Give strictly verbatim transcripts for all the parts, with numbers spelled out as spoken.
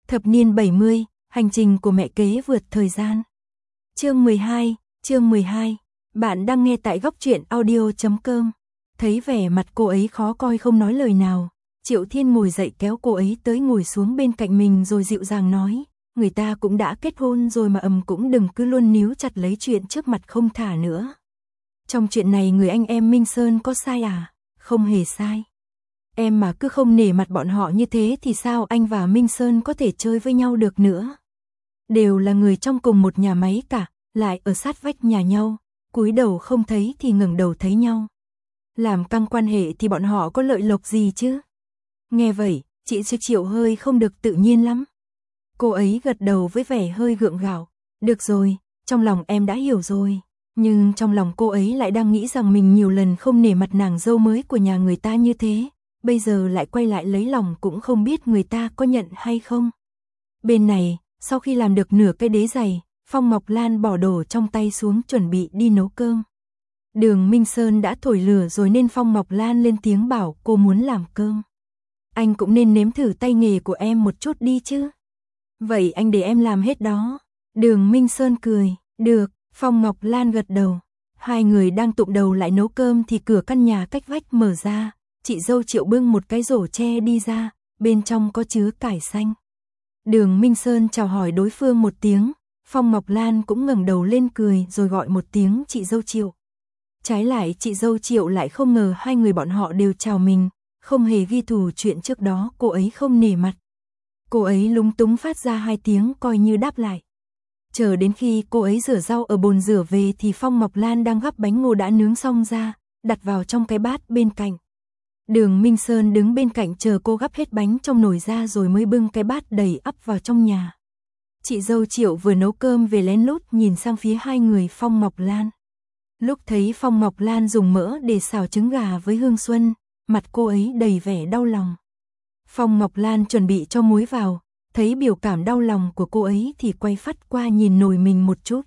Thập niên bảy mươi, hành trình của mẹ kế vượt thời gian. Chương mười hai, chương mười hai. Bạn đang nghe tại góc truyện audio chấm com. Thấy vẻ mặt cô ấy khó coi không nói lời nào, Triệu Thiên ngồi dậy kéo cô ấy tới ngồi xuống bên cạnh mình rồi dịu dàng nói, người ta cũng đã kết hôn rồi mà ầm cũng đừng cứ luôn níu chặt lấy chuyện trước mặt không thả nữa. Trong chuyện này người anh em Minh Sơn có sai à? Không hề sai. Em mà cứ không nể mặt bọn họ như thế thì sao anh và Minh Sơn có thể chơi với nhau được nữa? Đều là người trong cùng một nhà máy cả, lại ở sát vách nhà nhau, cúi đầu không thấy thì ngẩng đầu thấy nhau. Làm căng quan hệ thì bọn họ có lợi lộc gì chứ? Nghe vậy, chị Triệu hơi không được tự nhiên lắm. Cô ấy gật đầu với vẻ hơi gượng gạo. Được rồi, trong lòng em đã hiểu rồi. Nhưng trong lòng cô ấy lại đang nghĩ rằng mình nhiều lần không nể mặt nàng dâu mới của nhà người ta như thế. Bây giờ lại quay lại lấy lòng cũng không biết người ta có nhận hay không. Bên này, sau khi làm được nửa cái đế giày, Phong Ngọc Lan bỏ đồ trong tay xuống chuẩn bị đi nấu cơm. Đường Minh Sơn đã thổi lửa rồi nên Phong Ngọc Lan lên tiếng bảo cô muốn làm cơm. Anh cũng nên nếm thử tay nghề của em một chút đi chứ. Vậy anh để em làm hết đó. Đường Minh Sơn cười, được, Phong Ngọc Lan gật đầu. Hai người đang tụm đầu lại nấu cơm thì cửa căn nhà cách vách mở ra. Chị dâu Triệu bưng một cái rổ tre đi ra, bên trong có chứa cải xanh. Đường Minh Sơn chào hỏi đối phương một tiếng, Phong Ngọc Lan cũng ngẩng đầu lên cười rồi gọi một tiếng chị dâu Triệu. Trái lại chị dâu Triệu lại không ngờ hai người bọn họ đều chào mình, không hề ghi thù chuyện trước đó cô ấy không nể mặt. Cô ấy lúng túng phát ra hai tiếng coi như đáp lại. Chờ đến khi cô ấy rửa rau ở bồn rửa về thì Phong Ngọc Lan đang gắp bánh ngô đã nướng xong ra, đặt vào trong cái bát bên cạnh. Đường Minh Sơn đứng bên cạnh chờ cô gắp hết bánh trong nồi ra rồi mới bưng cái bát đầy ắp vào trong nhà. Chị dâu Triệu vừa nấu cơm về lén lút nhìn sang phía hai người Phong Ngọc Lan. Lúc thấy Phong Ngọc Lan dùng mỡ để xào trứng gà với hương xuân, mặt cô ấy đầy vẻ đau lòng. Phong Ngọc Lan chuẩn bị cho muối vào, thấy biểu cảm đau lòng của cô ấy thì quay phắt qua nhìn nồi mình một chút.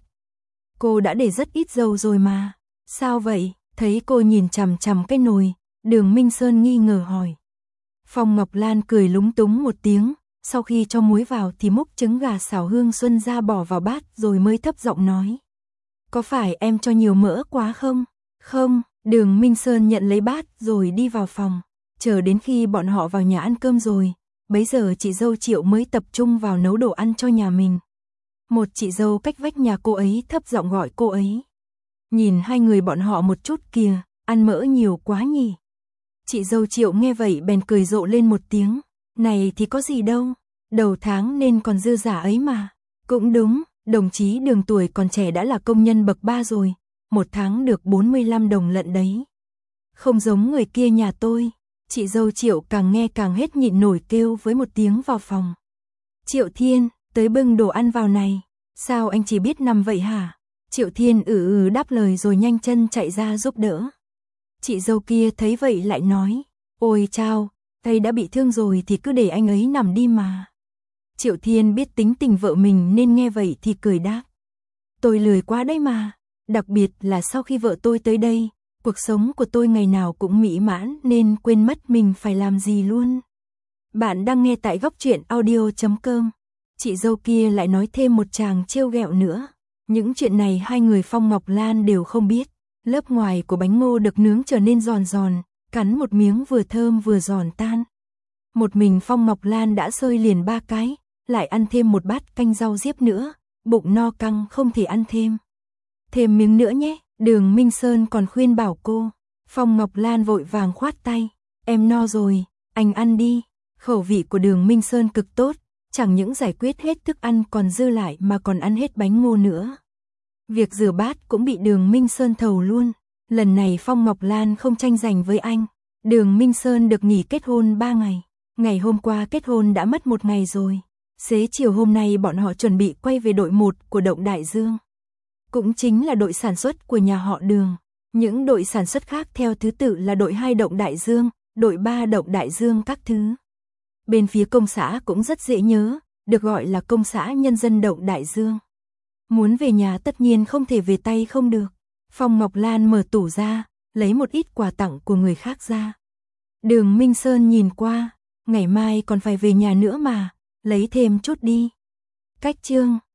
Cô đã để rất ít dầu rồi mà. Sao vậy? Thấy cô nhìn chằm chằm cái nồi, Đường Minh Sơn nghi ngờ hỏi. Phong Ngọc Lan cười lúng túng một tiếng, sau khi cho muối vào thì múc trứng gà xào hương xuân ra bỏ vào bát rồi mới thấp giọng nói. Có phải em cho nhiều mỡ quá không? Không, Đường Minh Sơn nhận lấy bát rồi đi vào phòng. Chờ đến khi bọn họ vào nhà ăn cơm rồi, bấy giờ chị dâu Triệu mới tập trung vào nấu đồ ăn cho nhà mình. Một chị dâu cách vách nhà cô ấy thấp giọng gọi cô ấy. Nhìn hai người bọn họ một chút kìa, ăn mỡ nhiều quá nhỉ. Chị dâu Triệu nghe vậy bèn cười rộ lên một tiếng. Này thì có gì đâu, đầu tháng nên còn dư giả ấy mà. Cũng đúng, đồng chí Đường tuổi còn trẻ đã là công nhân bậc ba rồi, một tháng được bốn mươi lăm đồng lận đấy. Không giống người kia nhà tôi. Chị dâu Triệu càng nghe càng hết nhịn nổi kêu với một tiếng vào phòng. Triệu Thiên, tới bưng đồ ăn vào này. Sao anh chỉ biết nằm vậy hả? Triệu Thiên ừ ừ đáp lời rồi nhanh chân chạy ra giúp đỡ. Chị dâu kia thấy vậy lại nói. Ôi chao, tay đã bị thương rồi thì cứ để anh ấy nằm đi mà. Triệu Thiên biết tính tình vợ mình nên nghe vậy thì cười đáp. Tôi lười quá đấy mà. Đặc biệt là sau khi vợ tôi tới đây, cuộc sống của tôi ngày nào cũng mỹ mãn nên quên mất mình phải làm gì luôn. Bạn đang nghe tại góc truyện audio chấm com. Chị dâu kia lại nói thêm một tràng trêu ghẹo nữa. Những chuyện này hai người Phong Ngọc Lan đều không biết. Lớp ngoài của bánh ngô được nướng trở nên giòn giòn, cắn một miếng vừa thơm vừa giòn tan. Một mình Phong Ngọc Lan đã xơi liền ba cái, lại ăn thêm một bát canh rau diếp nữa, bụng no căng không thể ăn thêm. Thêm miếng nữa nhé. Đường Minh Sơn còn khuyên bảo cô. Phong Ngọc Lan vội vàng khoát tay. Em no rồi, anh ăn đi. Khẩu vị của Đường Minh Sơn cực tốt, chẳng những giải quyết hết thức ăn còn dư lại mà còn ăn hết bánh ngô nữa. Việc rửa bát cũng bị Đường Minh Sơn thầu luôn. Lần này Phong Ngọc Lan không tranh giành với anh. Đường Minh Sơn được nghỉ kết hôn ba ngày. Ngày hôm qua kết hôn đã mất một ngày rồi. Xế chiều hôm nay bọn họ chuẩn bị quay về đội một của Động Đại Dương. Cũng chính là đội sản xuất của nhà họ Đường. Những đội sản xuất khác theo thứ tự là đội hai Động Đại Dương, đội ba Động Đại Dương các thứ. Bên phía công xã cũng rất dễ nhớ, được gọi là công xã nhân dân Động Đại Dương. Muốn về nhà tất nhiên không thể về tay không được. Phong Ngọc Lan mở tủ ra, lấy một ít quà tặng của người khác ra. Đường Minh Sơn nhìn qua, ngày mai còn phải về nhà nữa mà, Lấy thêm chút đi. Cách chương